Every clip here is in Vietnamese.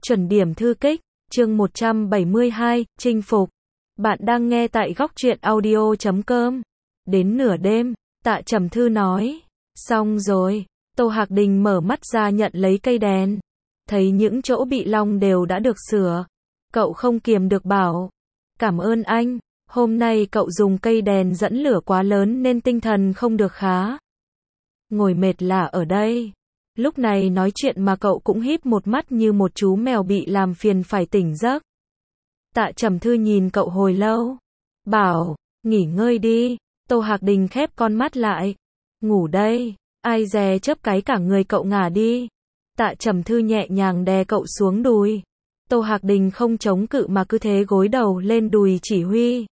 Chuẩn điểm thư kích, chương 172, chinh phục. Bạn đang nghe tại góc truyện audio.com. Đến nửa đêm, Tạ Trầm Thư nói. Xong rồi, Tô Hạc Đình mở mắt ra nhận lấy cây đèn. Thấy những chỗ bị long đều đã được sửa. Cậu không kiềm được bảo. Cảm ơn anh, hôm nay cậu dùng cây đèn dẫn lửa quá lớn nên tinh thần không được khá. Ngồi mệt là ở đây. Lúc này nói chuyện mà cậu cũng híp một mắt như một chú mèo bị làm phiền phải tỉnh giấc. Tạ Trầm Thư nhìn cậu hồi lâu. Bảo, nghỉ ngơi đi. Tô Hạc Đình khép con mắt lại. Ngủ đây, ai dè chấp cái cả người cậu ngả đi. Tạ Trầm Thư nhẹ nhàng đè cậu xuống đùi. Tô Hạc Đình không chống cự mà cứ thế gối đầu lên đùi chỉ huy.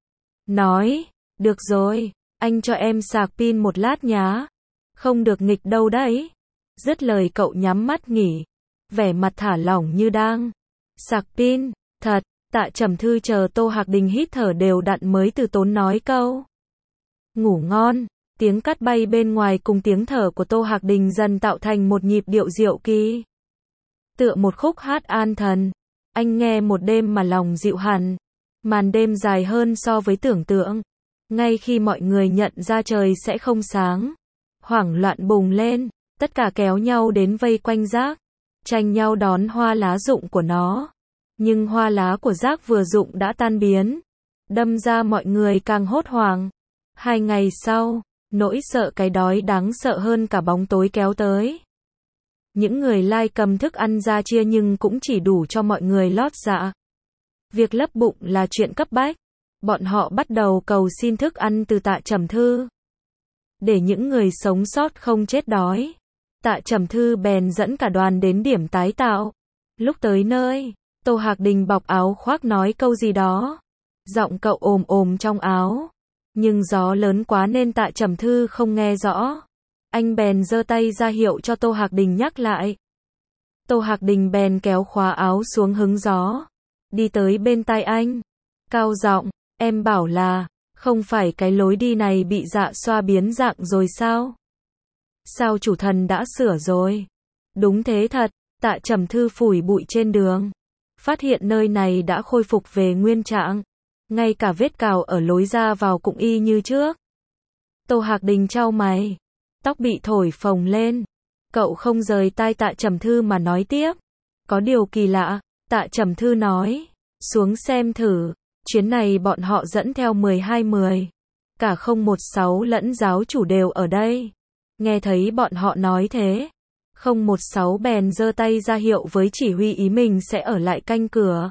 Nói, được rồi, anh cho em sạc pin một lát nhá. Không được nghịch đâu đấy. Dứt lời cậu nhắm mắt nghỉ. Vẻ mặt thả lỏng như đang sạc pin. Thật, Tạ Trầm Thư chờ Tô Hạc Đình hít thở đều đặn mới từ tốn nói câu. Ngủ ngon. Tiếng cát bay bên ngoài cùng tiếng thở của Tô Hạc Đình dần tạo thành một nhịp điệu diệu kỳ. Tựa một khúc hát an thần. Anh nghe một đêm mà lòng dịu hẳn. Màn đêm dài hơn so với tưởng tượng. Ngay khi mọi người nhận ra trời sẽ không sáng, hoảng loạn bùng lên. Tất cả kéo nhau đến vây quanh rác, tranh nhau đón hoa lá rụng của nó. Nhưng hoa lá của rác vừa rụng đã tan biến, đâm ra mọi người càng hốt hoảng. 2 ngày sau, nỗi sợ cái đói đáng sợ hơn cả bóng tối kéo tới. Những người lai cầm thức ăn ra chia nhưng cũng chỉ đủ cho mọi người lót dạ. Việc lấp bụng là chuyện cấp bách. Bọn họ bắt đầu cầu xin thức ăn từ Tạ Trầm Thư. Để những người sống sót không chết đói, Tạ Trầm Thư bèn dẫn cả đoàn đến điểm tái tạo. Lúc tới nơi, Tô Hạc Đình bọc áo khoác nói câu gì đó. Giọng cậu ồm ồm trong áo. Nhưng gió lớn quá nên Tạ Trầm Thư không nghe rõ. Anh bèn giơ tay ra hiệu cho Tô Hạc Đình nhắc lại. Tô Hạc Đình bèn kéo khóa áo xuống hứng gió. Đi tới bên tai anh. Cao giọng, em bảo là, không phải cái lối đi này bị dạ xoa biến dạng rồi sao? Sao chủ thần đã sửa rồi? Đúng thế thật, Tạ Trầm Thư phủi bụi trên đường. Phát hiện nơi này đã khôi phục về nguyên trạng. Ngay cả vết cào ở lối ra vào cũng y như trước. Tô Hạc Đình chau mày. Tóc bị thổi phồng lên. Cậu không rời tai Tạ Trầm Thư mà nói tiếp. Có điều kỳ lạ, Tạ Trầm Thư nói. Xuống xem thử. Chuyến này bọn họ dẫn theo 12-10. Cả 016 lẫn giáo chủ đều ở đây. Nghe thấy bọn họ nói thế, 016 bèn giơ tay ra hiệu với chỉ huy ý mình sẽ ở lại canh cửa.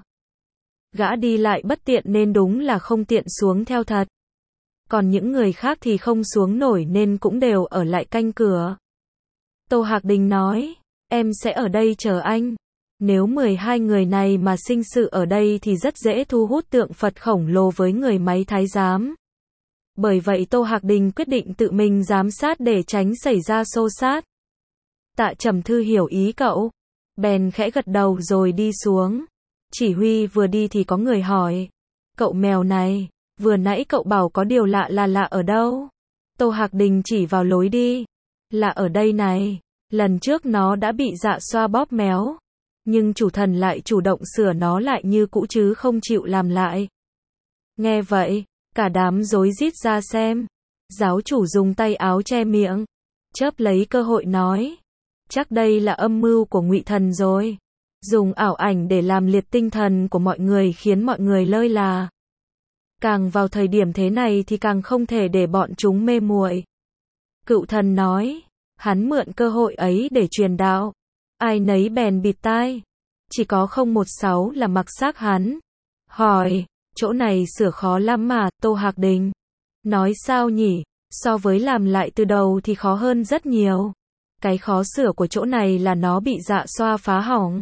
Gã đi lại bất tiện nên đúng là không tiện xuống theo thật. Còn những người khác thì không xuống nổi nên cũng đều ở lại canh cửa. Tô Hạc Đình nói, em sẽ ở đây chờ anh. Nếu 12 người này mà sinh sự ở đây thì rất dễ thu hút tượng Phật khổng lồ với người máy thái giám. Bởi vậy Tô Hạc Đình quyết định tự mình giám sát để tránh xảy ra xô xát. Tạ Trầm Thư hiểu ý cậu, bèn khẽ gật đầu rồi đi xuống. Chỉ huy vừa đi thì có người hỏi, cậu mèo này, vừa nãy cậu bảo có điều lạ là lạ ở đâu? Tô Hạc Đình chỉ vào lối đi, là ở đây này, lần trước nó đã bị dạ xoa bóp méo. Nhưng chủ thần lại chủ động sửa nó lại như cũ chứ không chịu làm lại. Nghe vậy, cả đám rối rít ra xem. Giáo chủ dùng tay áo che miệng, chớp lấy cơ hội nói, chắc đây là âm mưu của Ngụy Thần rồi. Dùng ảo ảnh để làm liệt tinh thần của mọi người khiến mọi người lơi là. Càng vào thời điểm thế này thì càng không thể để bọn chúng mê muội. Cựu thần nói, hắn mượn cơ hội ấy để truyền đạo. Ai nấy bèn bịt tai. Chỉ có 016 là mặc xác hắn. Hỏi, chỗ này sửa khó lắm mà, Tô Hạc Đình. Nói sao nhỉ, so với làm lại từ đầu thì khó hơn rất nhiều. Cái khó sửa của chỗ này là nó bị dạ xoa phá hỏng.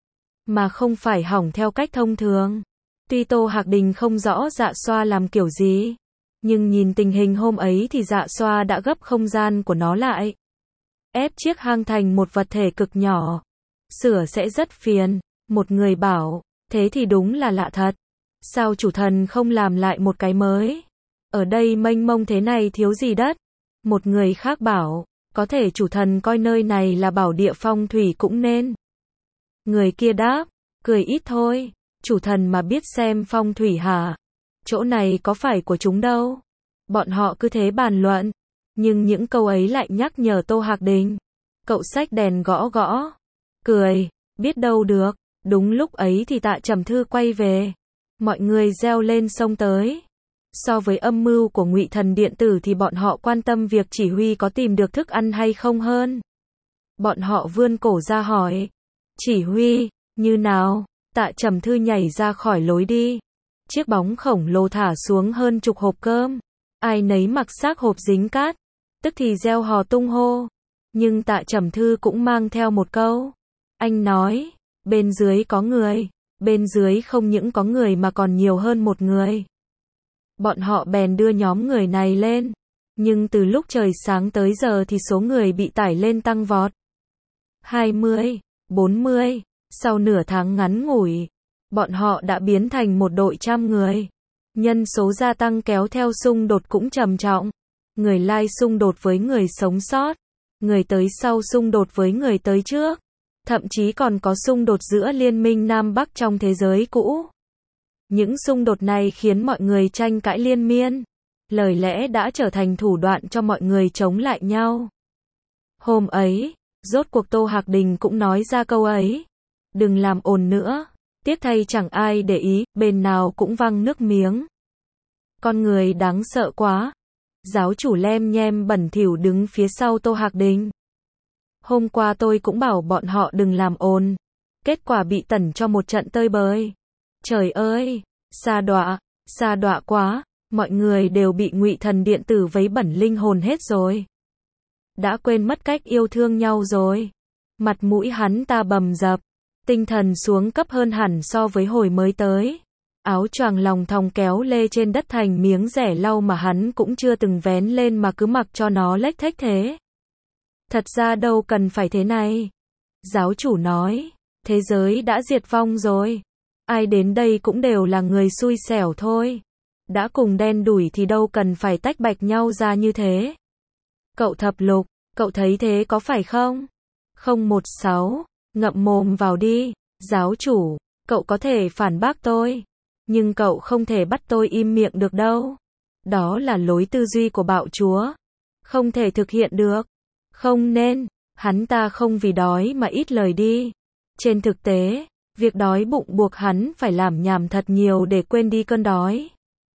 Mà không phải hỏng theo cách thông thường. Tuy Tô Hạc Đình không rõ dạ xoa làm kiểu gì, nhưng nhìn tình hình hôm ấy thì dạ xoa đã gấp không gian của nó lại. Ép chiếc hang thành một vật thể cực nhỏ. Sửa sẽ rất phiền. Một người bảo, thế thì đúng là lạ thật. Sao chủ thần không làm lại một cái mới? Ở đây mênh mông thế này thiếu gì đất? Một người khác bảo, có thể chủ thần coi nơi này là bảo địa phong thủy cũng nên. Người kia đáp, cười ít thôi, chủ thần mà biết xem phong thủy hả? Chỗ này có phải của chúng đâu. Bọn họ cứ thế bàn luận, nhưng những câu ấy lại nhắc nhở Tô Hạc Đình. Cậu xách đèn gõ gõ, cười, biết đâu được. Đúng lúc ấy thì Tạ Trầm Thư quay về. Mọi người reo lên xông tới. So với âm mưu của Ngụy Thần Điện Tử thì bọn họ quan tâm việc chỉ huy có tìm được thức ăn hay không hơn. Bọn họ vươn cổ ra hỏi, chỉ huy, như nào? Tạ Trầm Thư nhảy ra khỏi lối đi. Chiếc bóng khổng lồ thả xuống hơn chục hộp cơm. Ai nấy mặc xác hộp dính cát, tức thì reo hò tung hô. Nhưng Tạ Trầm Thư cũng mang theo một câu. Anh nói, bên dưới có người, bên dưới không những có người mà còn nhiều hơn một người. Bọn họ bèn đưa nhóm người này lên. Nhưng từ lúc trời sáng tới giờ thì số người bị tải lên tăng vọt. 20, 40, sau nửa tháng ngắn ngủi, bọn họ đã biến thành một đội 100 người. Nhân số gia tăng kéo theo xung đột cũng trầm trọng. Người Lai xung đột với người sống sót, người tới sau xung đột với người tới trước. Thậm chí còn có xung đột giữa liên minh Nam Bắc trong thế giới cũ. Những xung đột này khiến mọi người tranh cãi liên miên. Lời lẽ đã trở thành thủ đoạn cho mọi người chống lại nhau. Hôm ấy, rốt cuộc Tô Hạc Đình cũng nói ra câu ấy. Đừng làm ồn nữa. Tiếc thay chẳng ai để ý, bên nào cũng văng nước miếng. Con người đáng sợ quá. Giáo chủ lem nhem bẩn thỉu đứng phía sau Tô Hạc Đình. Hôm qua tôi cũng bảo bọn họ đừng làm ồn. Kết quả bị tẩn cho một trận tơi bời. Trời ơi, sa đọa quá. Mọi người đều bị Ngụy Thần Điện Tử vấy bẩn linh hồn hết rồi. Đã quên mất cách yêu thương nhau rồi. Mặt mũi hắn ta bầm dập. Tinh thần xuống cấp hơn hẳn so với hồi mới tới. Áo choàng lòng thòng kéo lê trên đất thành miếng rẻ lau mà hắn cũng chưa từng vén lên mà cứ mặc cho nó lếch thếch thế. Thật ra đâu cần phải thế này. Giáo chủ nói, thế giới đã diệt vong rồi. Ai đến đây cũng đều là người xui xẻo thôi. Đã cùng đen đủi thì đâu cần phải tách bạch nhau ra như thế. Cậu Thập Lục, cậu thấy thế có phải không? 016, ngậm mồm vào đi. Giáo chủ, cậu có thể phản bác tôi. Nhưng cậu không thể bắt tôi im miệng được đâu. Đó là lối tư duy của bạo chúa. Không thể thực hiện được. Không nên, hắn ta không vì đói mà ít lời đi. Trên thực tế, việc đói bụng buộc hắn phải làm nhảm thật nhiều để quên đi cơn đói.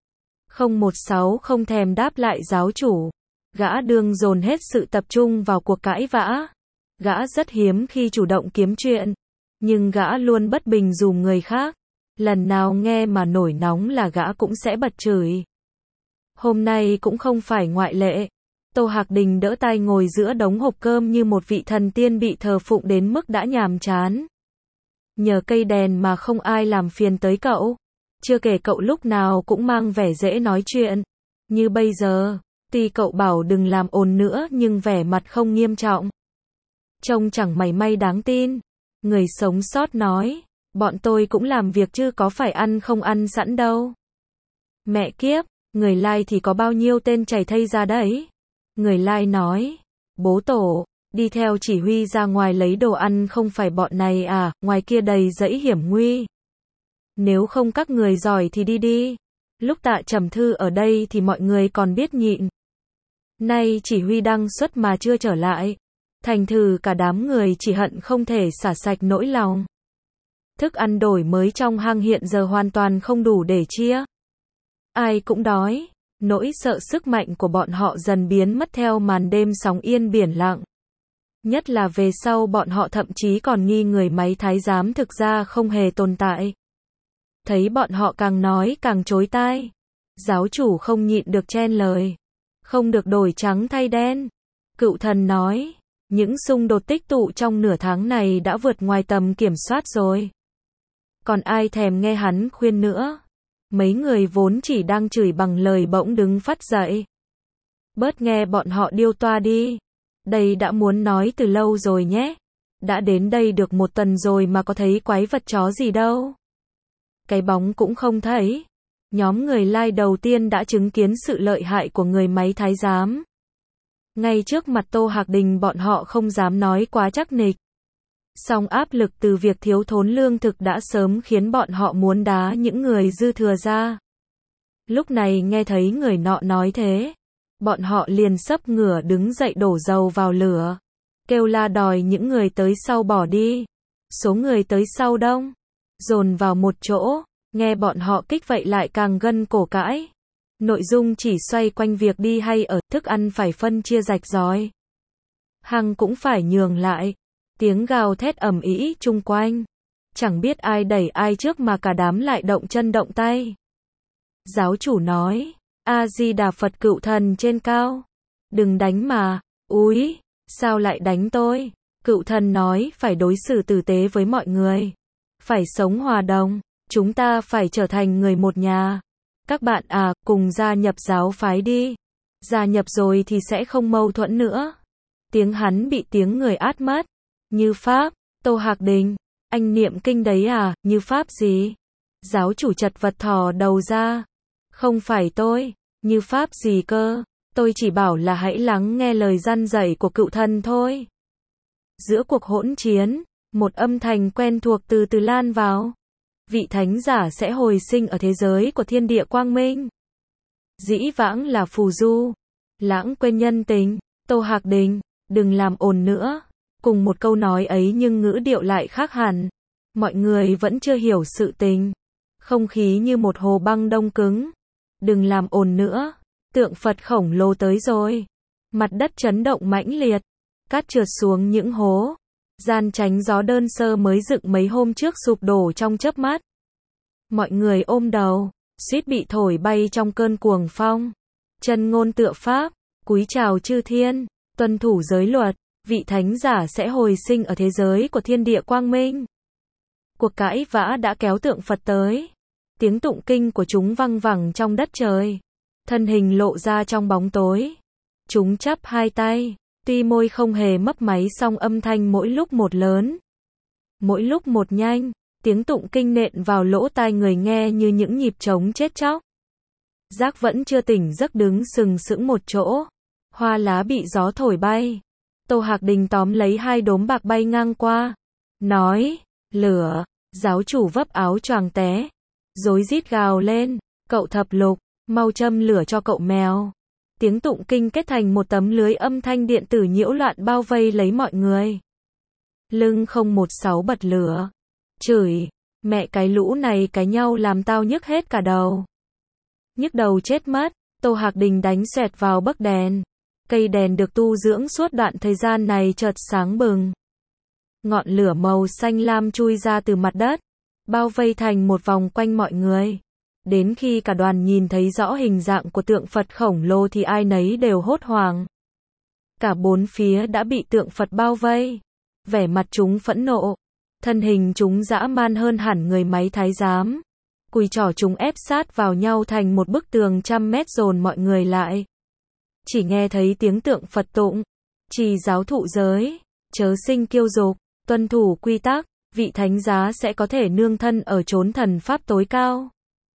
016 không thèm đáp lại giáo chủ. Gã đương dồn hết sự tập trung vào cuộc cãi vã. Gã rất hiếm khi chủ động kiếm chuyện. Nhưng gã luôn bất bình dùm người khác. Lần nào nghe mà nổi nóng là gã cũng sẽ bật chửi. Hôm nay cũng không phải ngoại lệ. Tô Hạc Đình đỡ tay ngồi giữa đống hộp cơm như một vị thần tiên bị thờ phụng đến mức đã nhàm chán. Nhờ cây đèn mà không ai làm phiền tới cậu. Chưa kể cậu lúc nào cũng mang vẻ dễ nói chuyện. Như bây giờ, tuy cậu bảo đừng làm ồn nữa nhưng vẻ mặt không nghiêm trọng. Trông chẳng mảy may đáng tin. Người sống sót nói, bọn tôi cũng làm việc chứ có phải ăn không ăn sẵn đâu. Mẹ kiếp, người Lai thì có bao nhiêu tên chảy thây ra đấy. Người Lai nói, bố tổ, đi theo chỉ huy ra ngoài lấy đồ ăn không phải bọn này à, ngoài kia đầy dãy hiểm nguy. Nếu không các người giỏi thì đi đi. Lúc Tạ Trầm Thư ở đây thì mọi người còn biết nhịn. Nay chỉ huy đăng xuất mà chưa trở lại. Thành thử cả đám người chỉ hận không thể xả sạch nỗi lòng. Thức ăn đổi mới trong hang hiện giờ hoàn toàn không đủ để chia. Ai cũng đói. Nỗi sợ sức mạnh của bọn họ dần biến mất theo màn đêm sóng yên biển lặng. Nhất là về sau bọn họ thậm chí còn nghi người máy thái giám thực ra không hề tồn tại. Thấy bọn họ càng nói càng chối tai. Giáo chủ không nhịn được chen lời. Không được đổi trắng thay đen. Cựu thần nói, những xung đột tích tụ trong nửa tháng này đã vượt ngoài tầm kiểm soát rồi. Còn ai thèm nghe hắn khuyên nữa. Mấy người vốn chỉ đang chửi bằng lời bỗng đứng phắt dậy. Bớt nghe bọn họ điêu toa đi. Đây đã muốn nói từ lâu rồi nhé. Đã đến đây được một tuần rồi mà có thấy quái vật chó gì đâu. Cái bóng cũng không thấy. Nhóm người Lai đầu tiên đã chứng kiến sự lợi hại của người máy thái giám. Ngay trước mặt Tô Hạc Đình bọn họ không dám nói quá chắc nịch. Song áp lực từ việc thiếu thốn lương thực đã sớm khiến bọn họ muốn đá những người dư thừa ra. Lúc này nghe thấy người nọ nói thế, bọn họ liền xấp ngửa đứng dậy đổ dầu vào lửa, kêu la đòi những người tới sau bỏ đi. Số người tới sau đông, dồn vào một chỗ, nghe bọn họ kích vậy lại càng gân cổ cãi. Nội dung chỉ xoay quanh việc đi hay ở, thức ăn phải phân chia rạch ròi. Hăng cũng phải nhường lại. Tiếng gào thét ầm ĩ chung quanh. Chẳng biết ai đẩy ai trước mà cả đám lại động chân động tay. Giáo chủ nói, A-di-đà Phật Cựu Thần trên cao. Đừng đánh mà, úi, sao lại đánh tôi? Cựu Thần nói phải đối xử tử tế với mọi người. Phải sống hòa đồng, chúng ta phải trở thành người một nhà. Các bạn à, cùng gia nhập giáo phái đi. Gia nhập rồi thì sẽ không mâu thuẫn nữa. Tiếng hắn bị tiếng người át mất. Như Pháp, Tô Hạc Đình, anh niệm kinh đấy à, như Pháp gì? Giáo chủ chật vật thò đầu ra. Không phải tôi, như Pháp gì cơ, tôi chỉ bảo là hãy lắng nghe lời răn dạy của Cựu Thần thôi. Giữa cuộc hỗn chiến, một âm thanh quen thuộc từ từ lan vào. Vị thánh giả sẽ hồi sinh ở thế giới của thiên địa quang minh. Dĩ vãng là phù du, lãng quên nhân tình, Tô Hạc Đình, đừng làm ồn nữa. Cùng một câu nói ấy nhưng ngữ điệu lại khác hẳn. Mọi người vẫn chưa hiểu sự tình. Không khí như một hồ băng đông cứng. Đừng làm ồn nữa. Tượng Phật khổng lồ tới rồi. Mặt đất chấn động mãnh liệt. Cát trượt xuống những hố. Gian tránh gió đơn sơ mới dựng mấy hôm trước sụp đổ trong chớp mắt. Mọi người ôm đầu, suýt bị thổi bay trong cơn cuồng phong. Chân ngôn tựa Pháp, cúi chào chư thiên, tuân thủ giới luật. Vị thánh giả sẽ hồi sinh ở thế giới của thiên địa quang minh. Cuộc cãi vã đã kéo tượng Phật tới. Tiếng tụng kinh của chúng văng vẳng trong đất trời. Thân hình lộ ra trong bóng tối. Chúng chắp hai tay. Tuy môi không hề mấp máy song âm thanh mỗi lúc một lớn. Mỗi lúc một nhanh. Tiếng tụng kinh nện vào lỗ tai người nghe như những nhịp trống chết chóc. Giác vẫn chưa tỉnh giấc đứng sừng sững một chỗ. Hoa lá bị gió thổi bay. Tô Hạc Đình tóm lấy hai đốm bạc bay ngang qua. Nói, lửa, giáo chủ vấp áo choàng té. Rối rít gào lên, cậu Thập Lục, mau châm lửa cho cậu mèo. Tiếng tụng kinh kết thành một tấm lưới âm thanh điện tử nhiễu loạn bao vây lấy mọi người. Lưng 016 bật lửa. Chửi, mẹ cái lũ này cái nhau làm tao nhức hết cả đầu. Nhức đầu chết mất, Tô Hạc Đình đánh xoẹt vào bấc đèn. Cây đèn được tu dưỡng suốt đoạn thời gian này chợt sáng bừng. Ngọn lửa màu xanh lam chui ra từ mặt đất, bao vây thành một vòng quanh mọi người. Đến khi cả đoàn nhìn thấy rõ hình dạng của tượng Phật khổng lồ thì ai nấy đều hốt hoảng. Cả bốn phía đã bị tượng Phật bao vây. Vẻ mặt chúng phẫn nộ. Thân hình chúng dã man hơn hẳn người máy thái giám. Cùi chỏ chúng ép sát vào nhau thành một bức tường 100 mét dồn mọi người lại. Chỉ nghe thấy tiếng tượng Phật tụng, trì giáo thụ giới, chớ sinh kiêu dục, tuân thủ quy tắc, vị thánh giá sẽ có thể nương thân ở chốn thần pháp tối cao.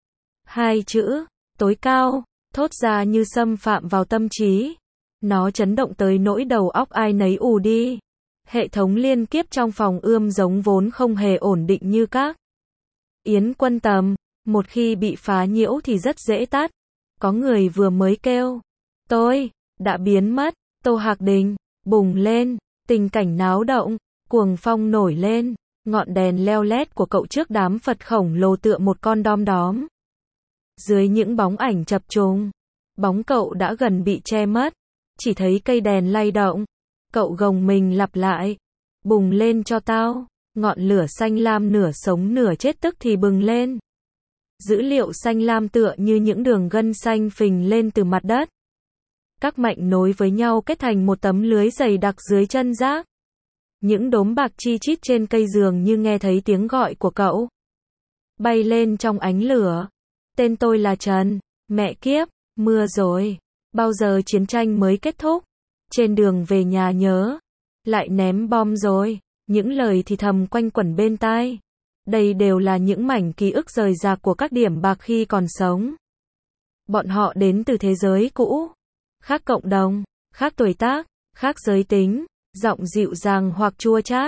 Hai chữ, tối cao, thốt ra như xâm phạm vào tâm trí. Nó chấn động tới nỗi đầu óc ai nấy ù đi. Hệ thống liên kiếp trong phòng ươm giống vốn không hề ổn định như các yến quân tầm, một khi bị phá nhiễu thì rất dễ tắt. Có người vừa mới kêu, tôi đã biến mất. Tô Hạc Đình bùng lên, tình cảnh náo động, cuồng phong nổi lên, ngọn đèn leo lét của cậu trước đám Phật khổng lồ tựa một con đom đóm. Dưới những bóng ảnh chập trùng, bóng cậu đã gần bị che mất, chỉ thấy cây đèn lay động. Cậu gồng mình lặp lại, bùng lên cho tao. Ngọn lửa xanh lam nửa sống nửa chết tức thì bừng lên. Dữ liệu xanh lam tựa như những đường gân xanh phình lên từ mặt đất. Các mạch nối với nhau kết thành một tấm lưới dày đặc dưới chân rác. Những đốm bạc chi chít trên cây dường như nghe thấy tiếng gọi của cậu. Bay lên trong ánh lửa. Tên tôi là Trần. Mẹ kiếp, mưa rồi. Bao giờ chiến tranh mới kết thúc? Trên đường về nhà nhớ. Lại ném bom rồi. Những lời thì thầm quanh quẩn bên tai. Đây đều là những mảnh ký ức rời rạc của các điểm bạc khi còn sống. Bọn họ đến từ thế giới cũ. Khác cộng đồng, khác tuổi tác, khác giới tính, giọng dịu dàng hoặc chua chát.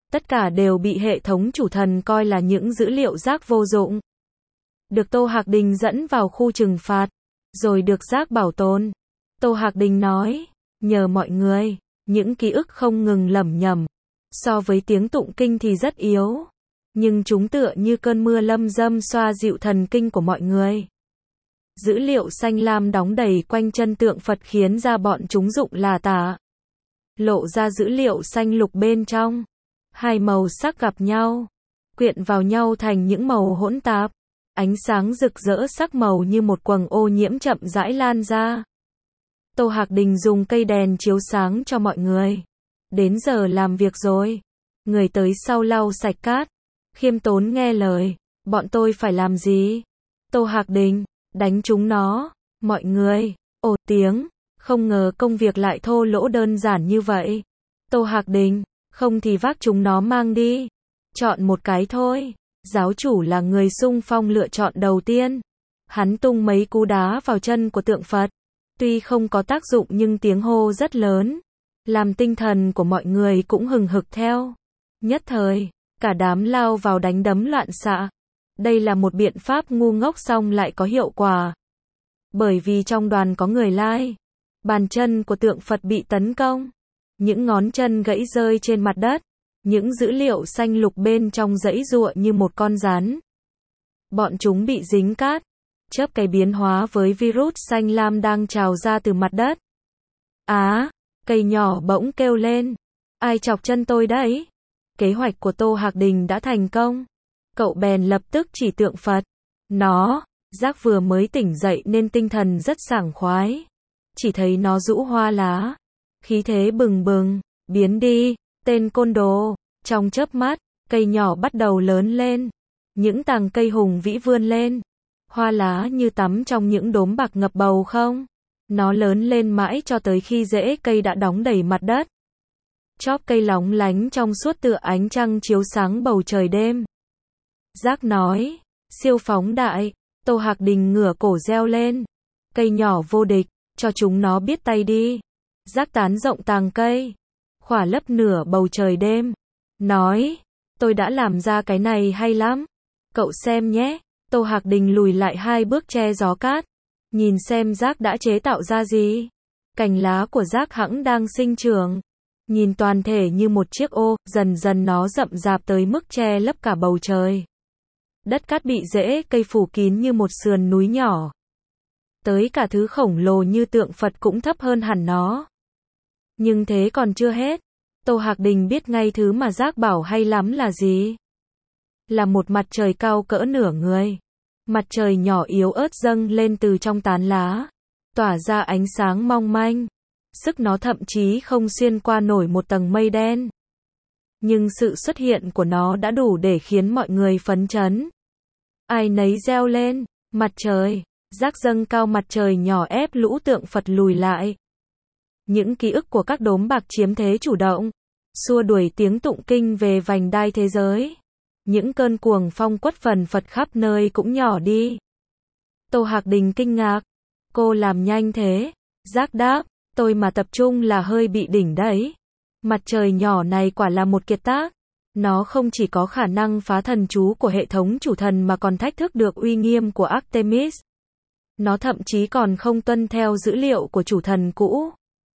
Tất cả đều bị hệ thống chủ thần coi là những dữ liệu rác vô dụng. Được Tô Hạc Đình dẫn vào khu trừng phạt, rồi được rác bảo tồn. Tô Hạc Đình nói, nhờ mọi người, những ký ức không ngừng lẩm nhẩm. So với tiếng tụng kinh thì rất yếu, nhưng chúng tựa như cơn mưa lâm dâm xoa dịu thần kinh của mọi người. Dữ liệu xanh lam đóng đầy quanh chân tượng Phật khiến da bọn chúng rụng là tả. Lộ ra dữ liệu xanh lục bên trong. Hai màu sắc gặp nhau, quyện vào nhau thành những màu hỗn tạp. Ánh sáng rực rỡ sắc màu như một quầng ô nhiễm chậm rãi lan ra. Tô Hạc Đình dùng cây đèn chiếu sáng cho mọi người. Đến giờ làm việc rồi. Người tới sau lau sạch cát. Khiêm tốn nghe lời. Bọn tôi phải làm gì? Tô Hạc Đình, đánh chúng nó. Mọi người, ồ tiếng. Không ngờ công việc lại thô lỗ đơn giản như vậy. Tô Hạc Đình, không thì vác chúng nó mang đi. Chọn một cái thôi. Giáo chủ là người xung phong lựa chọn đầu tiên. Hắn tung mấy cú đá vào chân của tượng Phật. Tuy không có tác dụng nhưng tiếng hô rất lớn. Làm tinh thần của mọi người cũng hừng hực theo. Nhất thời, cả đám lao vào đánh đấm loạn xạ. Đây là một biện pháp ngu ngốc song lại có hiệu quả. Bởi vì trong đoàn có người lai. Bàn chân của tượng Phật bị tấn công. Những ngón chân gãy rơi trên mặt đất. Những dữ liệu xanh lục bên trong giãy giụa như một con rắn. Bọn chúng bị dính cát. Chớp cái biến hóa với virus xanh lam đang trào ra từ mặt đất. Cây nhỏ bỗng kêu lên. Ai chọc chân tôi đấy? Kế hoạch của Tô Hạc Đình đã thành công. Cậu bèn lập tức chỉ tượng Phật. Giác vừa mới tỉnh dậy nên tinh thần rất sảng khoái. Chỉ thấy nó rũ hoa lá. Khí thế bừng bừng. Biến đi, tên côn đồ. Trong chớp mắt, cây nhỏ bắt đầu lớn lên. Những tàng cây hùng vĩ vươn lên. Hoa lá như tắm trong những đốm bạc ngập bầu không. Nó lớn lên mãi cho tới khi rễ cây đã đóng đầy mặt đất. Chóp cây lóng lánh trong suốt tựa ánh trăng chiếu sáng bầu trời đêm. Giác nói, siêu phóng đại. Tô Hạc Đình ngửa cổ reo lên. Cây nhỏ vô địch, cho chúng nó biết tay đi. Giác tán rộng tàng cây, khỏa lấp nửa bầu trời đêm. Nói, tôi đã làm ra cái này hay lắm. Cậu xem nhé. Tô Hạc Đình lùi lại 2 bước che gió cát. Nhìn xem giác đã chế tạo ra gì. Cành lá của giác hẵng đang sinh trưởng. Nhìn toàn thể như một chiếc ô, dần dần nó rậm rạp tới mức che lấp cả bầu trời. Đất cát bị rễ cây phủ kín như một sườn núi nhỏ. Tới cả thứ khổng lồ như tượng Phật cũng thấp hơn hẳn nó. Nhưng thế còn chưa hết. Tô Hạc Đình biết ngay thứ mà giác bảo hay lắm là gì. Là một mặt trời cao cỡ nửa người. Mặt trời nhỏ yếu ớt dâng lên từ trong tán lá. Tỏa ra ánh sáng mong manh. Sức nó thậm chí không xuyên qua nổi một tầng mây đen. Nhưng sự xuất hiện của nó đã đủ để khiến mọi người phấn chấn. Ai nấy reo lên, mặt trời. Giác dâng cao mặt trời nhỏ ép lũ tượng Phật lùi lại. Những ký ức của các đốm bạc chiếm thế chủ động. Xua đuổi tiếng tụng kinh về vành đai thế giới. Những cơn cuồng phong quất phần Phật khắp nơi cũng nhỏ đi. Tô Hạc Đình kinh ngạc. Cô làm nhanh thế. Giác đáp, tôi mà tập trung là hơi bị đỉnh đấy. Mặt trời nhỏ này quả là một kiệt tác. Nó không chỉ có khả năng phá thần chú của hệ thống chủ thần mà còn thách thức được uy nghiêm của Artemis. Nó thậm chí còn không tuân theo dữ liệu của chủ thần cũ.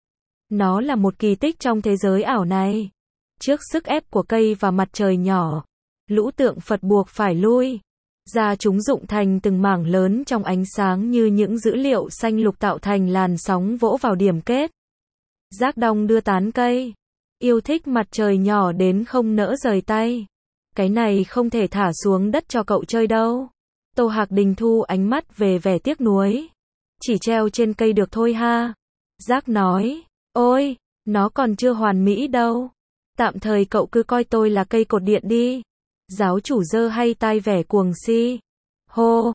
Nó là một kỳ tích trong thế giới ảo này. Trước sức ép của cây và mặt trời nhỏ, lũ tượng Phật buộc phải lui. Ra chúng rụng thành từng mảng lớn trong ánh sáng như những dữ liệu xanh lục tạo thành làn sóng vỗ vào điểm kết. Giác đong đưa tán cây. Yêu thích mặt trời nhỏ đến không nỡ rời tay. Cái này không thể thả xuống đất cho cậu chơi đâu. Tô Hạc Đình thu ánh mắt về vẻ tiếc nuối. Chỉ treo trên cây được thôi ha. Giác nói, ôi, nó còn chưa hoàn mỹ đâu. Tạm thời cậu cứ coi tôi là cây cột điện đi. Giáo chủ giơ hay tai vẻ cuồng si. Hô,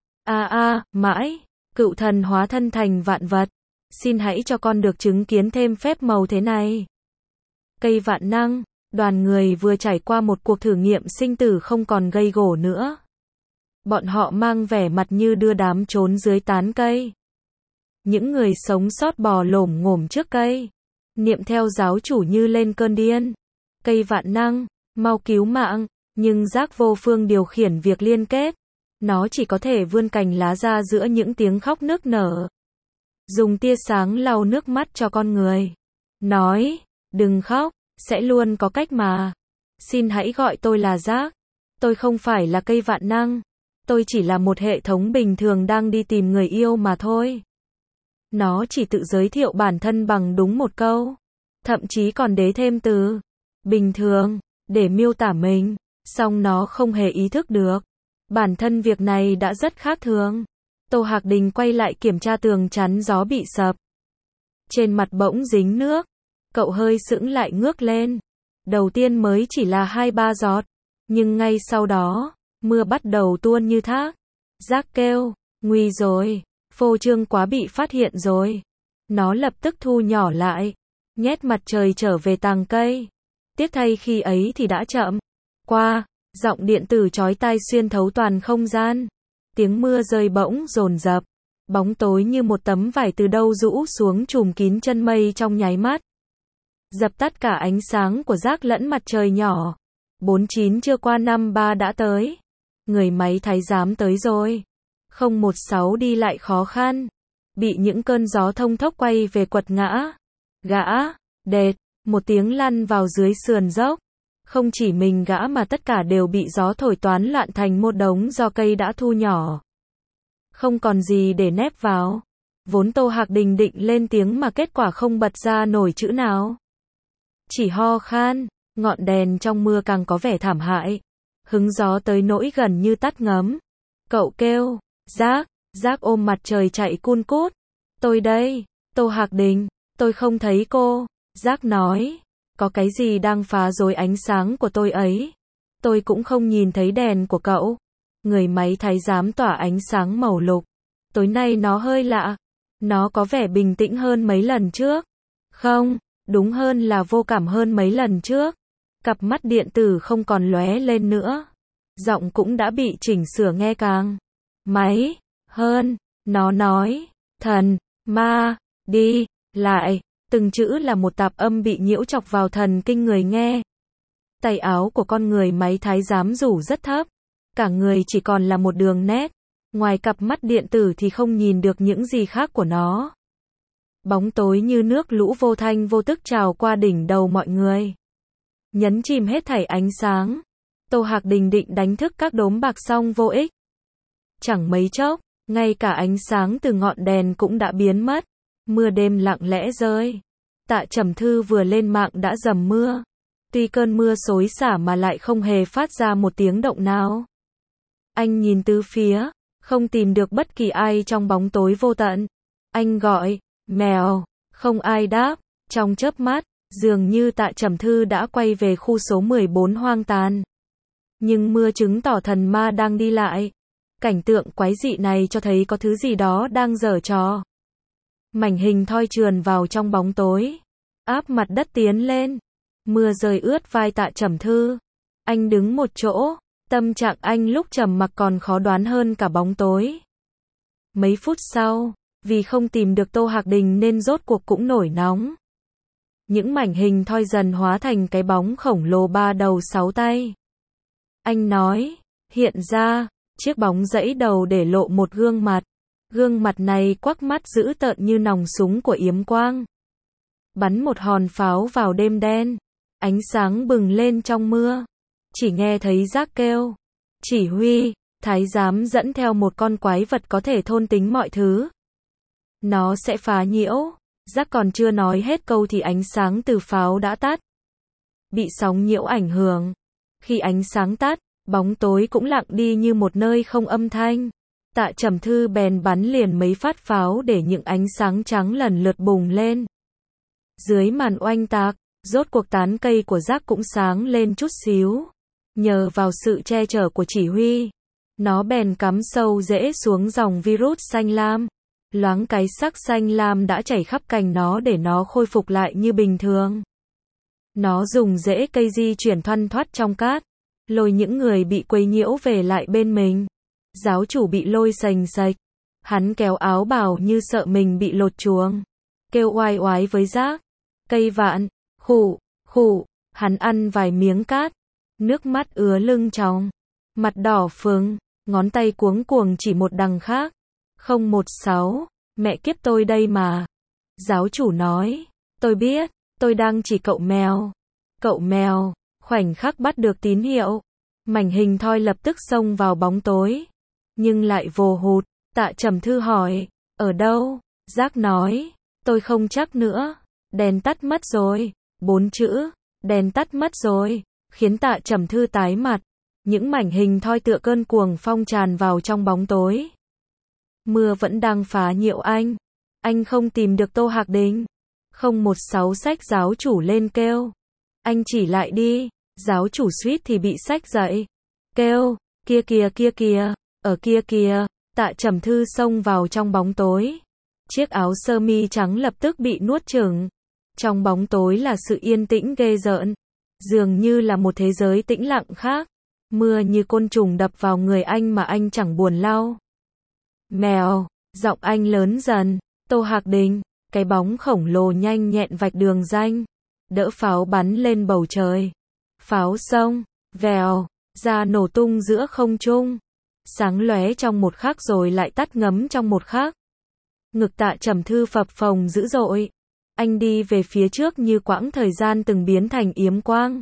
mãi, cựu thần hóa thân thành vạn vật. Xin hãy cho con được chứng kiến thêm phép màu thế này. Cây vạn năng, đoàn người vừa trải qua một cuộc thử nghiệm sinh tử không còn gây gổ nữa. Bọn họ mang vẻ mặt như đưa đám trốn dưới tán cây. Những người sống sót bò lổm ngổm trước cây. Niệm theo giáo chủ như lên cơn điên. Cây vạn năng, mau cứu mạng, nhưng rác vô phương điều khiển việc liên kết. Nó chỉ có thể vươn cành lá ra giữa những tiếng khóc nức nở. Dùng tia sáng lau nước mắt cho con người. Nói, đừng khóc, sẽ luôn có cách mà. Xin hãy gọi tôi là rác. Tôi không phải là cây vạn năng. Tôi chỉ là một hệ thống bình thường đang đi tìm người yêu mà thôi. Nó chỉ tự giới thiệu bản thân bằng đúng một câu. Thậm chí còn đế thêm từ bình thường để miêu tả mình. Song nó không hề ý thức được. Bản thân việc này đã rất khác thường. Tô Hạc Đình quay lại kiểm tra tường chắn gió bị sập. Trên mặt bỗng dính nước. Cậu hơi sững lại ngước lên. Đầu tiên mới chỉ là 2-3 giọt. Nhưng ngay sau đó, mưa bắt đầu tuôn như thác. Rác kêu, nguy rồi, phô trương quá bị phát hiện rồi. Nó lập tức thu nhỏ lại, nhét mặt trời trở về tàng cây. Tiếc thay khi ấy thì đã chậm. Qua, giọng điện tử chói tai xuyên thấu toàn không gian. Tiếng mưa rơi bỗng dồn dập. Bóng tối như một tấm vải từ đâu rũ xuống trùm kín chân mây trong nháy mắt. Dập tắt cả ánh sáng của rác lẫn mặt trời nhỏ. 49 chưa qua 53 đã tới. Người máy thái giám tới rồi. 016 đi lại khó khăn. Bị những cơn gió thông thốc quay về quật ngã. Gã, đệt, một tiếng lăn vào dưới sườn dốc. Không chỉ mình gã mà tất cả đều bị gió thổi toán loạn thành một đống do cây đã thu nhỏ. Không còn gì để nép vào. Vốn Tô Hạc Đình định lên tiếng mà kết quả không bật ra nổi chữ nào. Chỉ ho khan, ngọn đèn trong mưa càng có vẻ thảm hại. Hứng gió tới nỗi gần như tắt ngấm. Cậu kêu, Rác, Rác ôm mặt trời chạy cun cút. Tôi đây, Tô Hạc Đình, tôi không thấy cô. Rác nói, có cái gì đang phá rối ánh sáng của tôi ấy. Tôi cũng không nhìn thấy đèn của cậu. Người máy thái giám tỏa ánh sáng màu lục. Tối nay nó hơi lạ. Nó có vẻ bình tĩnh hơn mấy lần trước. Không, đúng hơn là vô cảm hơn mấy lần trước. Cặp mắt điện tử không còn lóe lên nữa. Giọng cũng đã bị chỉnh sửa nghe càng máy hơn. Nó nói, thần, ma, đi, lại. Từng chữ là một tạp âm bị nhiễu chọc vào thần kinh người nghe. Tay áo của con người máy thái giám rủ rất thấp. Cả người chỉ còn là một đường nét. Ngoài cặp mắt điện tử thì không nhìn được những gì khác của nó. Bóng tối như nước lũ vô thanh vô tức trào qua đỉnh đầu mọi người. Nhấn chìm hết thảy ánh sáng. Tô Hạc Đình định đánh thức các đốm bạc song vô ích. Chẳng mấy chốc, ngay cả ánh sáng từ ngọn đèn cũng đã biến mất. Mưa đêm lặng lẽ rơi. Tạ Trầm Thư vừa lên mạng đã dầm mưa. Tuy cơn mưa xối xả mà lại không hề phát ra một tiếng động nào. Anh nhìn tứ phía, không tìm được bất kỳ ai trong bóng tối vô tận. Anh gọi, mèo, không ai đáp. Trong chớp mắt, dường như Tạ Trầm Thư đã quay về khu số 14 hoang tàn. Nhưng mưa chứng tỏ thần ma đang đi lại. Cảnh tượng quái dị này cho thấy có thứ gì đó đang giở trò. Mảnh hình thoi trườn vào trong bóng tối. Áp mặt đất tiến lên. Mưa rơi ướt vai Tạ Trầm Thư. Anh đứng một chỗ. Tâm trạng anh lúc trầm mặc còn khó đoán hơn cả bóng tối. Mấy phút sau, vì không tìm được Tô Hạc Đình nên rốt cuộc cũng nổi nóng. Những mảnh hình thoi dần hóa thành cái bóng khổng lồ 3 đầu 6 tay. Anh nói, hiện ra, chiếc bóng giãy đầu để lộ một gương mặt. Gương mặt này quắc mắt dữ tợn như nòng súng của Yếm Quang. Bắn một hòn pháo vào đêm đen. Ánh sáng bừng lên trong mưa. Chỉ nghe thấy Rác kêu. Chỉ huy, thái giám dẫn theo một con quái vật có thể thôn tính mọi thứ. Nó sẽ phá nhiễu. Rác còn chưa nói hết câu thì ánh sáng từ pháo đã tắt. Bị sóng nhiễu ảnh hưởng. Khi ánh sáng tắt, bóng tối cũng lặng đi như một nơi không âm thanh. Tạ Trầm Thư bèn bắn liền mấy phát pháo để những ánh sáng trắng lần lượt bùng lên. Dưới màn oanh tạc, rốt cuộc tán cây của Rác cũng sáng lên chút xíu. Nhờ vào sự che chở của chỉ huy, nó bèn cắm sâu rễ xuống dòng virus xanh lam. Loáng cái sắc xanh lam đã chảy khắp cành nó để nó khôi phục lại như bình thường. Nó dùng rễ cây di chuyển thoăn thoắt trong cát, lôi những người bị quấy nhiễu về lại bên mình. Giáo chủ bị lôi sành sạch. Hắn kéo áo bào như sợ mình bị lột chuồng. Kêu oai oái với Rác. Cây vạn, khụ, khụ, hắn ăn vài miếng cát. nước mắt ứa lưng tròng, mặt đỏ phừng, ngón tay cuống cuồng chỉ một đằng khác. 016, mẹ kiếp tôi đây mà. Giáo chủ nói, tôi biết, tôi đang chỉ cậu mèo. Cậu mèo, khoảnh khắc bắt được tín hiệu. Mảnh hình thoi lập tức xông vào bóng tối. Nhưng lại vồ hụt, Tạ Trầm Thư hỏi, ở đâu? Giác nói, tôi không chắc nữa. Đèn tắt mất rồi. 4 chữ, đèn tắt mất rồi, khiến Tạ Trầm Thư tái mặt. Những mảnh hình thoi tựa cơn cuồng phong tràn vào trong bóng tối. Mưa vẫn đang phá nhiễu anh. Anh không tìm được Tô Hạc Đình. 016 xách giáo chủ lên kêu. Anh chỉ lại đi. Giáo chủ suýt thì bị xách dậy. Kêu, kia kìa kia kìa, ở kia kìa. Tạ Trầm Thư xông vào trong bóng tối. Chiếc áo sơ mi trắng lập tức bị nuốt chửng. Trong bóng tối là sự yên tĩnh ghê rợn. Dường như là một thế giới tĩnh lặng khác. Mưa như côn trùng đập vào người anh mà anh chẳng buồn lau. Mèo, giọng anh lớn dần. Tô Hạc Đình, cái bóng khổng lồ nhanh nhẹn vạch đường ranh. Đỡ pháo bắn lên bầu trời. Pháo xông, vèo, ra nổ tung giữa không trung. Sáng lóe trong một khắc rồi lại tắt ngấm trong một khắc. Ngực Tạ Trầm Thư phập phồng dữ dội. Anh đi về phía trước như quãng thời gian từng biến thành yếm quang.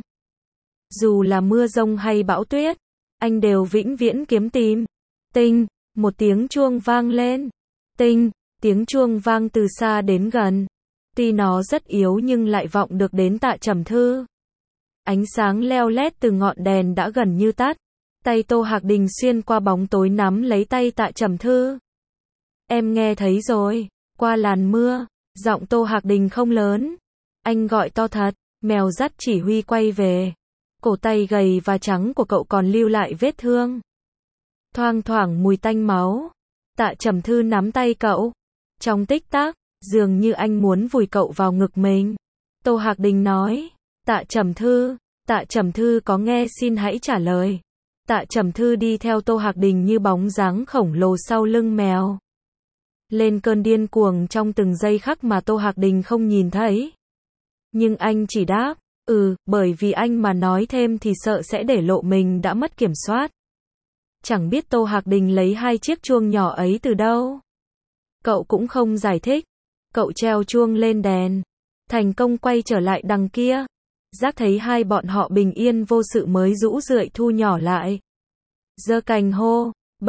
Dù là mưa rông hay bão tuyết, anh đều vĩnh viễn kiếm tìm. Tinh, một tiếng chuông vang lên. Tinh, tiếng chuông vang từ xa đến gần. Tuy nó rất yếu nhưng lại vọng được đến Tạ Trầm Thư. Ánh sáng leo lét từ ngọn đèn đã gần như tắt. Tay Tô Hạc Đình xuyên qua bóng tối nắm lấy tay Tạ Trầm Thư. Em nghe thấy rồi, qua làn mưa, giọng Tô Hạc Đình không lớn. Anh gọi to thật, mèo dắt chỉ huy quay về. Cổ tay gầy và trắng của cậu còn lưu lại vết thương. Thoang thoảng mùi tanh máu. Tạ Trầm Thư nắm tay cậu. Trong tích tắc, dường như anh muốn vùi cậu vào ngực mình. Tô Hạc Đình nói, Tạ Trầm Thư có nghe xin hãy trả lời. Tạ Trầm Thư đi theo Tô Hạc Đình như bóng dáng khổng lồ sau lưng mèo. Lên cơn điên cuồng trong từng giây khắc mà Tô Hạc Đình không nhìn thấy. Nhưng anh chỉ đáp, bởi vì anh mà nói thêm thì sợ sẽ để lộ mình đã mất kiểm soát. Chẳng biết Tô Hạc Đình lấy 2 chiếc chuông nhỏ ấy từ đâu. Cậu cũng không giải thích. Cậu treo chuông lên đèn. Thành công quay trở lại đằng kia. Giác thấy hai bọn họ bình yên vô sự mới rũ rượi thu nhỏ lại. Giơ cành hô,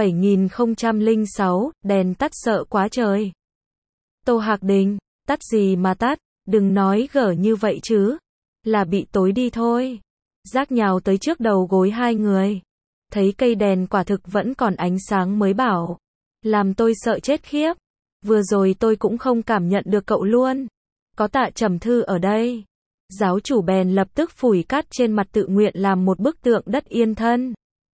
7006, đèn tắt sợ quá trời. Tô Hạc Đình, tắt gì mà tắt, đừng nói gở như vậy chứ. Là bị tối đi thôi. Giác nhào tới trước đầu gối hai người. Thấy cây đèn quả thực vẫn còn ánh sáng mới bảo. Làm tôi sợ chết khiếp. Vừa rồi tôi cũng không cảm nhận được cậu luôn. Có Tạ Trầm Thư ở đây. Giáo chủ bèn lập tức phủi cát trên mặt tự nguyện làm một bức tượng đất yên thân.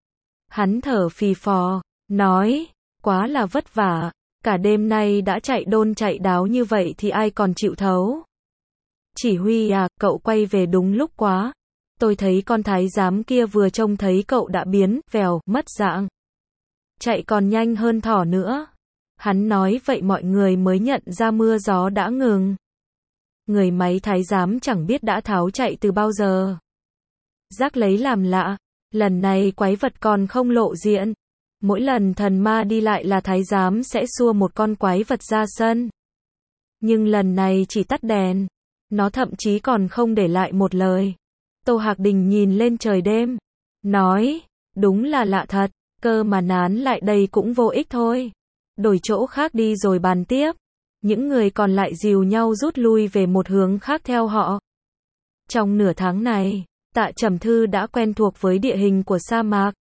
Hắn thở phì phò, nói, quá là vất vả. Cả đêm nay đã chạy đôn chạy đáo như vậy thì ai còn chịu thấu. Chỉ huy à, cậu quay về đúng lúc quá. Tôi thấy con thái giám kia vừa trông thấy cậu đã biến, vèo, mất dạng. Chạy còn nhanh hơn thỏ nữa. Hắn nói vậy mọi người mới nhận ra mưa gió đã ngừng. Người máy thái giám chẳng biết đã tháo chạy từ bao giờ. Giác lấy làm lạ. Lần này quái vật còn không lộ diện. Mỗi lần thần ma đi lại là thái giám sẽ xua một con quái vật ra sân. Nhưng lần này chỉ tắt đèn. Nó thậm chí còn không để lại một lời. Tô Hạc Đình nhìn lên trời đêm. Nói, đúng là lạ thật, cơ mà nán lại đây cũng vô ích thôi. Đổi chỗ khác đi rồi bàn tiếp. Những người còn lại dìu nhau rút lui về một hướng khác theo họ. Trong nửa tháng này, Tạ Trầm Thư đã quen thuộc với địa hình của sa mạc.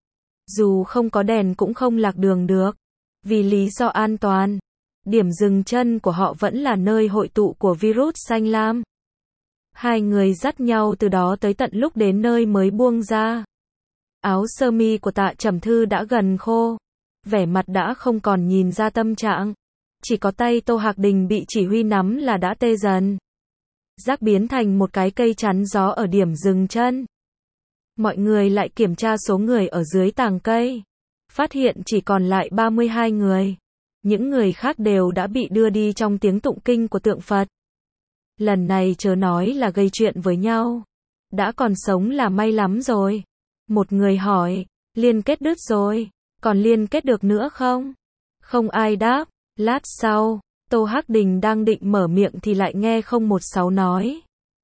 Dù không có đèn cũng không lạc đường được. Vì lý do an toàn, điểm dừng chân của họ vẫn là nơi hội tụ của virus xanh lam. Hai người dắt nhau từ đó tới tận lúc đến nơi mới buông ra. Áo sơ mi của Tạ Trầm Thư đã gần khô. Vẻ mặt đã không còn nhìn ra tâm trạng. Chỉ có tay Tô Hạc Đình bị chỉ huy nắm là đã tê dần. Giác biến thành một cái cây chắn gió ở điểm dừng chân. Mọi người lại kiểm tra số người ở dưới tàng cây. Phát hiện chỉ còn lại 32 người. Những người khác đều đã bị đưa đi trong tiếng tụng kinh của tượng Phật. Lần này chớ nói là gây chuyện với nhau. đã còn sống là may lắm rồi. Một người hỏi, liên kết đứt rồi, còn liên kết được nữa không? Không ai đáp. Lát sau, Tô Hắc Đình đang định mở miệng thì lại nghe 016 nói.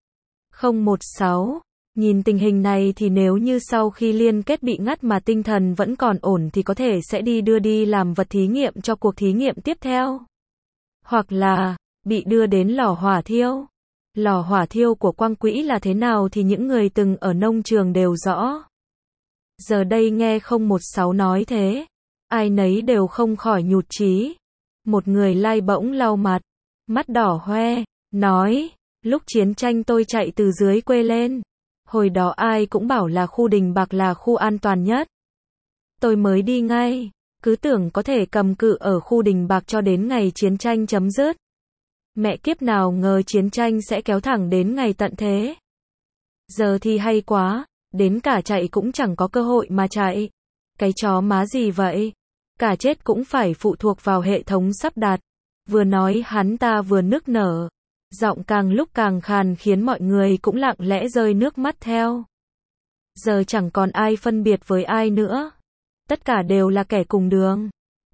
016, nhìn tình hình này thì nếu như sau khi liên kết bị ngắt mà tinh thần vẫn còn ổn thì có thể sẽ đưa đi làm vật thí nghiệm cho cuộc thí nghiệm tiếp theo. Hoặc là, bị đưa đến lò hỏa thiêu. Lò hỏa thiêu của Quang Quỹ là thế nào thì những người từng ở nông trường đều rõ. Giờ đây nghe 016 nói thế, ai nấy đều không khỏi nhụt chí. Một người lai bỗng lau mặt, mắt đỏ hoe, nói, lúc chiến tranh tôi chạy từ dưới quê lên. Hồi đó ai cũng bảo là khu Đình Bạc là khu an toàn nhất. Tôi mới đi ngay, cứ tưởng có thể cầm cự ở khu Đình Bạc cho đến ngày chiến tranh chấm dứt. Mẹ kiếp nào ngờ chiến tranh sẽ kéo thẳng đến ngày tận thế. Giờ thì hay quá, đến cả chạy cũng chẳng có cơ hội mà chạy. Cái chó má gì vậy? Cả chết cũng phải phụ thuộc vào hệ thống sắp đặt. Vừa nói hắn ta vừa nức nở. Giọng càng lúc càng khàn khiến mọi người cũng lặng lẽ rơi nước mắt theo. Giờ chẳng còn ai phân biệt với ai nữa. Tất cả đều là kẻ cùng đường.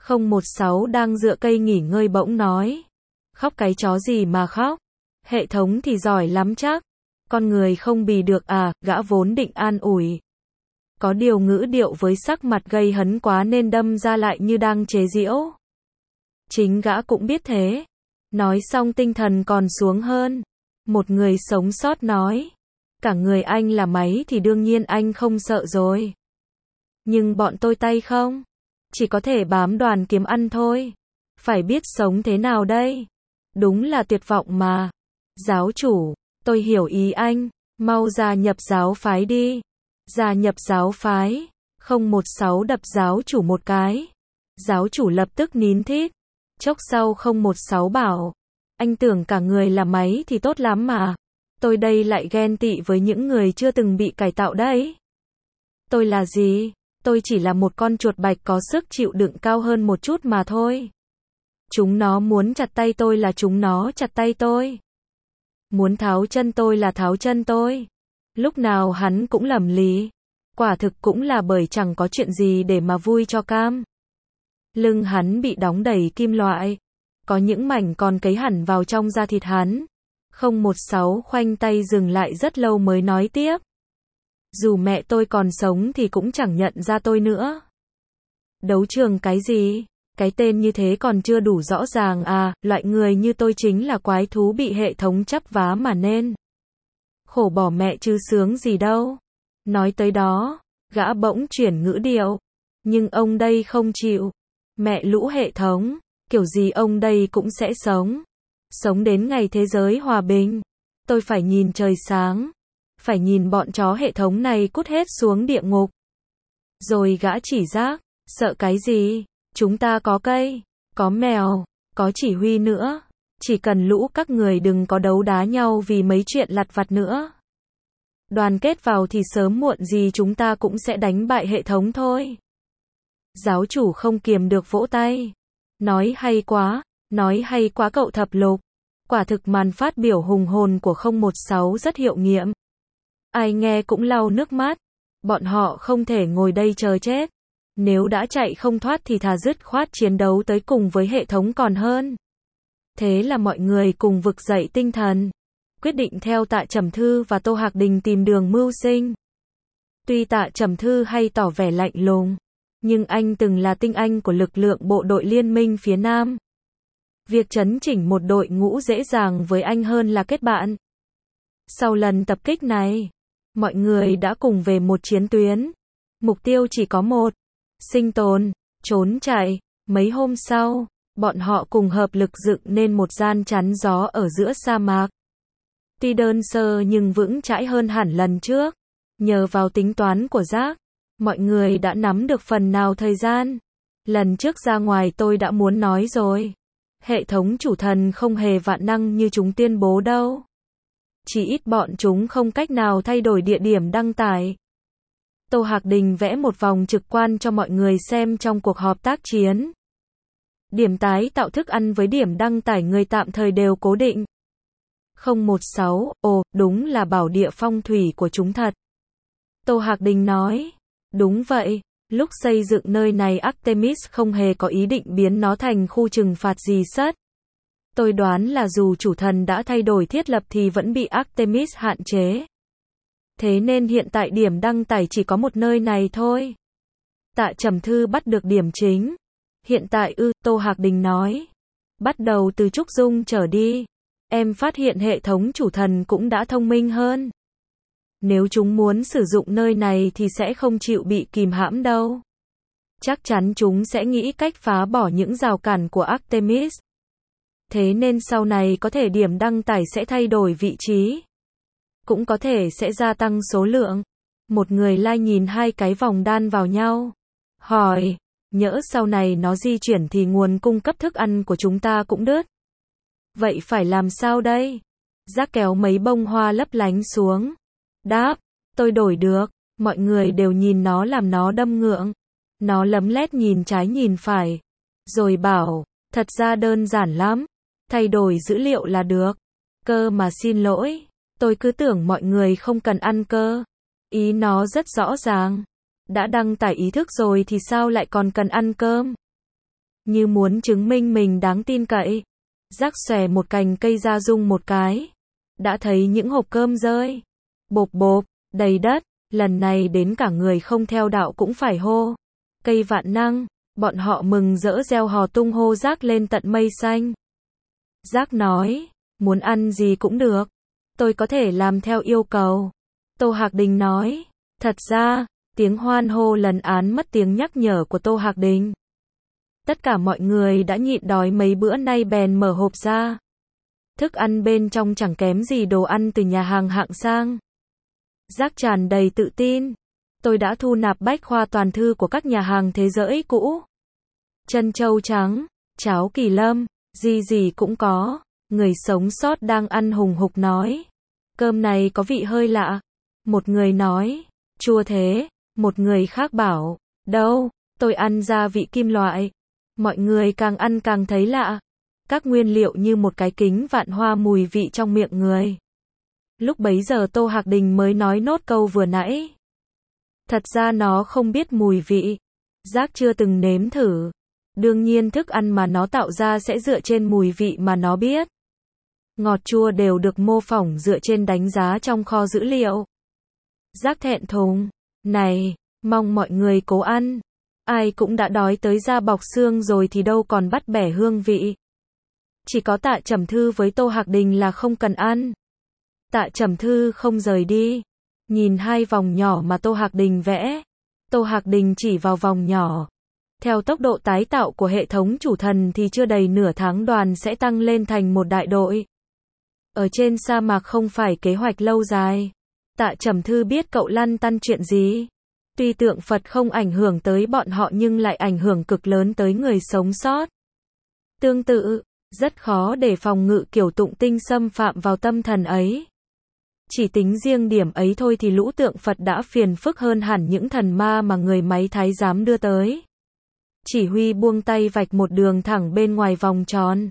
016 đang dựa cây nghỉ ngơi bỗng nói. Khóc cái chó gì mà khóc? Hệ thống thì giỏi lắm chắc. Con người không bì được à, gã vốn định an ủi. Có điều ngữ điệu với sắc mặt gây hấn quá nên đâm ra lại như đang chế giễu. Chính gã cũng biết thế. Nói xong tinh thần còn xuống hơn. Một người sống sót nói. Cả người anh là máy thì đương nhiên anh không sợ rồi. Nhưng bọn tôi tay không. Chỉ có thể bám đoàn kiếm ăn thôi. Phải biết sống thế nào đây? Đúng là tuyệt vọng mà. Giáo chủ, tôi hiểu ý anh. Mau gia nhập giáo phái đi. Gia nhập giáo phái. 016 đập giáo chủ một cái. Giáo chủ lập tức nín thít. Chốc sau 016 bảo. Anh tưởng cả người là máy thì tốt lắm mà. Tôi đây lại ghen tị với những người chưa từng bị cải tạo đấy. Tôi là gì? Tôi chỉ là một con chuột bạch có sức chịu đựng cao hơn một chút mà thôi. Chúng nó muốn chặt tay tôi là chúng nó chặt tay tôi. Muốn tháo chân tôi là tháo chân tôi. Lúc nào hắn cũng lầm lì. Quả thực cũng là bởi chẳng có chuyện gì để mà vui cho cam. Lưng hắn bị đóng đầy kim loại. Có những mảnh còn cấy hẳn vào trong da thịt hắn. 016 khoanh tay dừng lại rất lâu mới nói tiếp. Dù mẹ tôi còn sống thì cũng chẳng nhận ra tôi nữa. Đấu trường cái gì? Cái tên như thế còn chưa đủ rõ ràng à, loại người như tôi chính là quái thú bị hệ thống chấp vá mà nên. Khổ bỏ mẹ chứ sướng gì đâu. Nói tới đó, gã bỗng chuyển ngữ điệu. Nhưng ông đây không chịu. Mẹ lũ hệ thống, kiểu gì ông đây cũng sẽ sống. Sống đến ngày thế giới hòa bình. Tôi phải nhìn trời sáng. Phải nhìn bọn chó hệ thống này cút hết xuống địa ngục. Rồi gã chỉ rác, sợ cái gì? Chúng ta có cây, có mèo, có chỉ huy nữa. Chỉ cần lũ các người đừng có đấu đá nhau vì mấy chuyện lặt vặt nữa. Đoàn kết vào thì sớm muộn gì chúng ta cũng sẽ đánh bại hệ thống thôi. Giáo chủ không kiềm được vỗ tay. Nói hay quá cậu thập lục. Quả thực màn phát biểu hùng hồn của 016 rất hiệu nghiệm. Ai nghe cũng lau nước mắt. Bọn họ không thể ngồi đây chờ chết. Nếu đã chạy không thoát thì thà dứt khoát chiến đấu tới cùng với hệ thống còn hơn. Thế là mọi người cùng vực dậy tinh thần. Quyết định theo Tạ Trầm Thư và Tô Hạc Đình tìm đường mưu sinh. Tuy Tạ Trầm Thư hay tỏ vẻ lạnh lùng, nhưng anh từng là tinh anh của lực lượng bộ đội liên minh phía Nam. Việc chấn chỉnh một đội ngũ dễ dàng với anh hơn là kết bạn. Sau lần tập kích này, mọi người đã cùng về một chiến tuyến. Mục tiêu chỉ có một. Sinh tồn, trốn chạy. Mấy hôm sau, bọn họ cùng hợp lực dựng nên một gian chắn gió ở giữa sa mạc. Tuy đơn sơ nhưng vững chãi hơn hẳn lần trước. Nhờ vào tính toán của Giác, mọi người đã nắm được phần nào thời gian. Lần trước ra ngoài tôi đã muốn nói rồi. Hệ thống chủ thần không hề vạn năng như chúng tuyên bố đâu. Chỉ ít bọn chúng không cách nào thay đổi địa điểm đăng tải. Tô Hạc Đình vẽ một vòng trực quan cho mọi người xem trong cuộc họp tác chiến. Điểm tái tạo thức ăn với điểm đăng tải người tạm thời đều cố định. 016, ồ, đúng là bảo địa phong thủy của chúng thật. Tô Hạc Đình nói, đúng vậy, lúc xây dựng nơi này Artemis không hề có ý định biến nó thành khu trừng phạt gì sất. Tôi đoán là dù chủ thần đã thay đổi thiết lập thì vẫn bị Artemis hạn chế. Thế nên hiện tại điểm đăng tải chỉ có một nơi này thôi. Tạ Trầm Thư bắt được điểm chính. Hiện tại Tô Hạc Đình nói. Bắt đầu từ Trúc Dung trở đi. Em phát hiện hệ thống chủ thần cũng đã thông minh hơn. Nếu chúng muốn sử dụng nơi này thì sẽ không chịu bị kìm hãm đâu. Chắc chắn chúng sẽ nghĩ cách phá bỏ những rào cản của Artemis. Thế nên sau này có thể điểm đăng tải sẽ thay đổi vị trí. Cũng có thể sẽ gia tăng số lượng. Một người like nhìn hai cái vòng đan vào nhau. Hỏi, nhỡ sau này nó di chuyển thì nguồn cung cấp thức ăn của chúng ta cũng đứt. Vậy phải làm sao đây? Giác kéo mấy bông hoa lấp lánh xuống. Đáp, tôi đổi được. Mọi người đều nhìn nó làm nó đâm ngượng. Nó lấm lét nhìn trái nhìn phải. Rồi bảo, thật ra đơn giản lắm. Thay đổi dữ liệu là được. Cơ mà xin lỗi. Tôi cứ tưởng mọi người không cần ăn cơ. Ý nó rất rõ ràng. Đã đăng tải ý thức rồi thì sao lại còn cần ăn cơm? Như muốn chứng minh mình đáng tin cậy. Giác xòe một cành cây ra rung một cái. Đã thấy những hộp cơm rơi. Bộp bộp, đầy đất. Lần này đến cả người không theo đạo cũng phải hô. Cây vạn năng. Bọn họ mừng rỡ reo hò tung hô Giác lên tận mây xanh. Giác nói, muốn ăn gì cũng được. Tôi có thể làm theo yêu cầu. Tô Hạc Đình nói, thật ra, tiếng hoan hô lần án mất tiếng nhắc nhở của Tô Hạc Đình. Tất cả mọi người đã nhịn đói mấy bữa nay bèn mở hộp ra. Thức ăn bên trong chẳng kém gì đồ ăn từ nhà hàng hạng sang. Giác tràn đầy tự tin. Tôi đã thu nạp bách khoa toàn thư của các nhà hàng thế giới cũ. Trân châu trắng, cháo kỳ lâm, gì cũng có. Người sống sót đang ăn hùng hục nói. Cơm này có vị hơi lạ. Một người nói, chua thế. Một người khác bảo, đâu, tôi ăn gia vị kim loại. Mọi người càng ăn càng thấy lạ. Các nguyên liệu như một cái kính vạn hoa mùi vị trong miệng người. Lúc bấy giờ Tô Hạc Đình mới nói nốt câu vừa nãy. Thật ra nó không biết mùi vị. Giác chưa từng nếm thử. Đương nhiên thức ăn mà nó tạo ra sẽ dựa trên mùi vị mà nó biết. Ngọt chua đều được mô phỏng dựa trên đánh giá trong kho dữ liệu. Giác thẹn thùng. Này, mong mọi người cố ăn. Ai cũng đã đói tới da bọc xương rồi thì đâu còn bắt bẻ hương vị. Chỉ có Tạ Trầm Thư với Tô Hạc Đình là không cần ăn. Tạ Trầm Thư không rời đi. Nhìn hai vòng nhỏ mà Tô Hạc Đình vẽ. Tô Hạc Đình chỉ vào vòng nhỏ. Theo tốc độ tái tạo của hệ thống chủ thần thì chưa đầy nửa tháng đoàn sẽ tăng lên thành một đại đội. Ở trên sa mạc không phải kế hoạch lâu dài. Tạ Trầm Thư biết cậu lăn tăn chuyện gì. Tuy tượng Phật không ảnh hưởng tới bọn họ nhưng lại ảnh hưởng cực lớn tới người sống sót. Tương tự, rất khó để phòng ngự kiểu tụng tinh xâm phạm vào tâm thần ấy. Chỉ tính riêng điểm ấy thôi thì lũ tượng Phật đã phiền phức hơn hẳn những thần ma mà người máy thái giám đưa tới. Chỉ huy buông tay vạch một đường thẳng bên ngoài vòng tròn.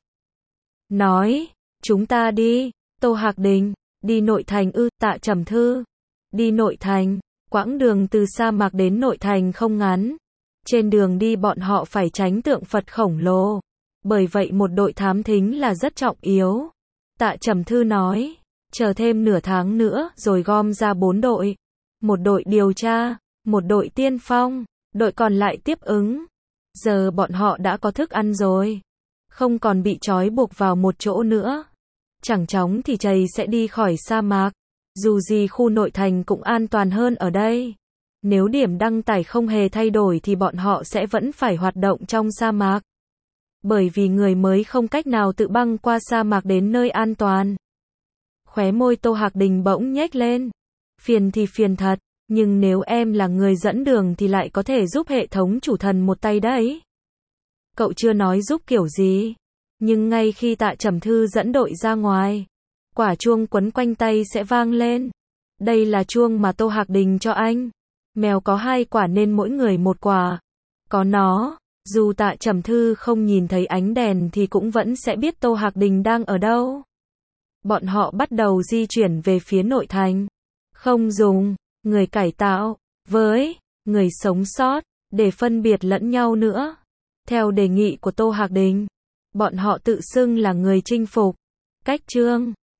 Nói, chúng ta đi. Tô Hạc Đình, đi nội thành Tạ Trầm Thư. Đi nội thành, quãng đường từ sa mạc đến nội thành không ngắn. Trên đường đi bọn họ phải tránh tượng Phật khổng lồ. Bởi vậy một đội thám thính là rất trọng yếu. Tạ Trầm Thư nói, chờ thêm nửa tháng nữa rồi gom ra 4 đội. Một đội điều tra, một đội tiên phong, đội còn lại tiếp ứng. Giờ bọn họ đã có thức ăn rồi. Không còn bị trói buộc vào một chỗ nữa. Chẳng chóng thì chày sẽ đi khỏi sa mạc. Dù gì khu nội thành cũng an toàn hơn ở đây. Nếu điểm đăng tải không hề thay đổi thì bọn họ sẽ vẫn phải hoạt động trong sa mạc. Bởi vì người mới không cách nào tự băng qua sa mạc đến nơi an toàn. Khóe môi Tô Hạc Đình bỗng nhếch lên. Phiền thì phiền thật, nhưng nếu em là người dẫn đường thì lại có thể giúp hệ thống chủ thần một tay đấy. Cậu chưa nói giúp kiểu gì. Nhưng ngay khi Tạ Trầm Thư dẫn đội ra ngoài, quả chuông quấn quanh tay sẽ vang lên. Đây là chuông mà Tô Hạc Đình cho anh. Mèo có 2 quả nên mỗi người 1 quả. Có nó, dù Tạ Trầm Thư không nhìn thấy ánh đèn thì cũng vẫn sẽ biết Tô Hạc Đình đang ở đâu. bọn họ bắt đầu di chuyển về phía nội thành. Không dùng người cải tạo với người sống sót để phân biệt lẫn nhau nữa. Theo đề nghị của Tô Hạc Đình, bọn họ tự xưng là người chinh phục. Cách chương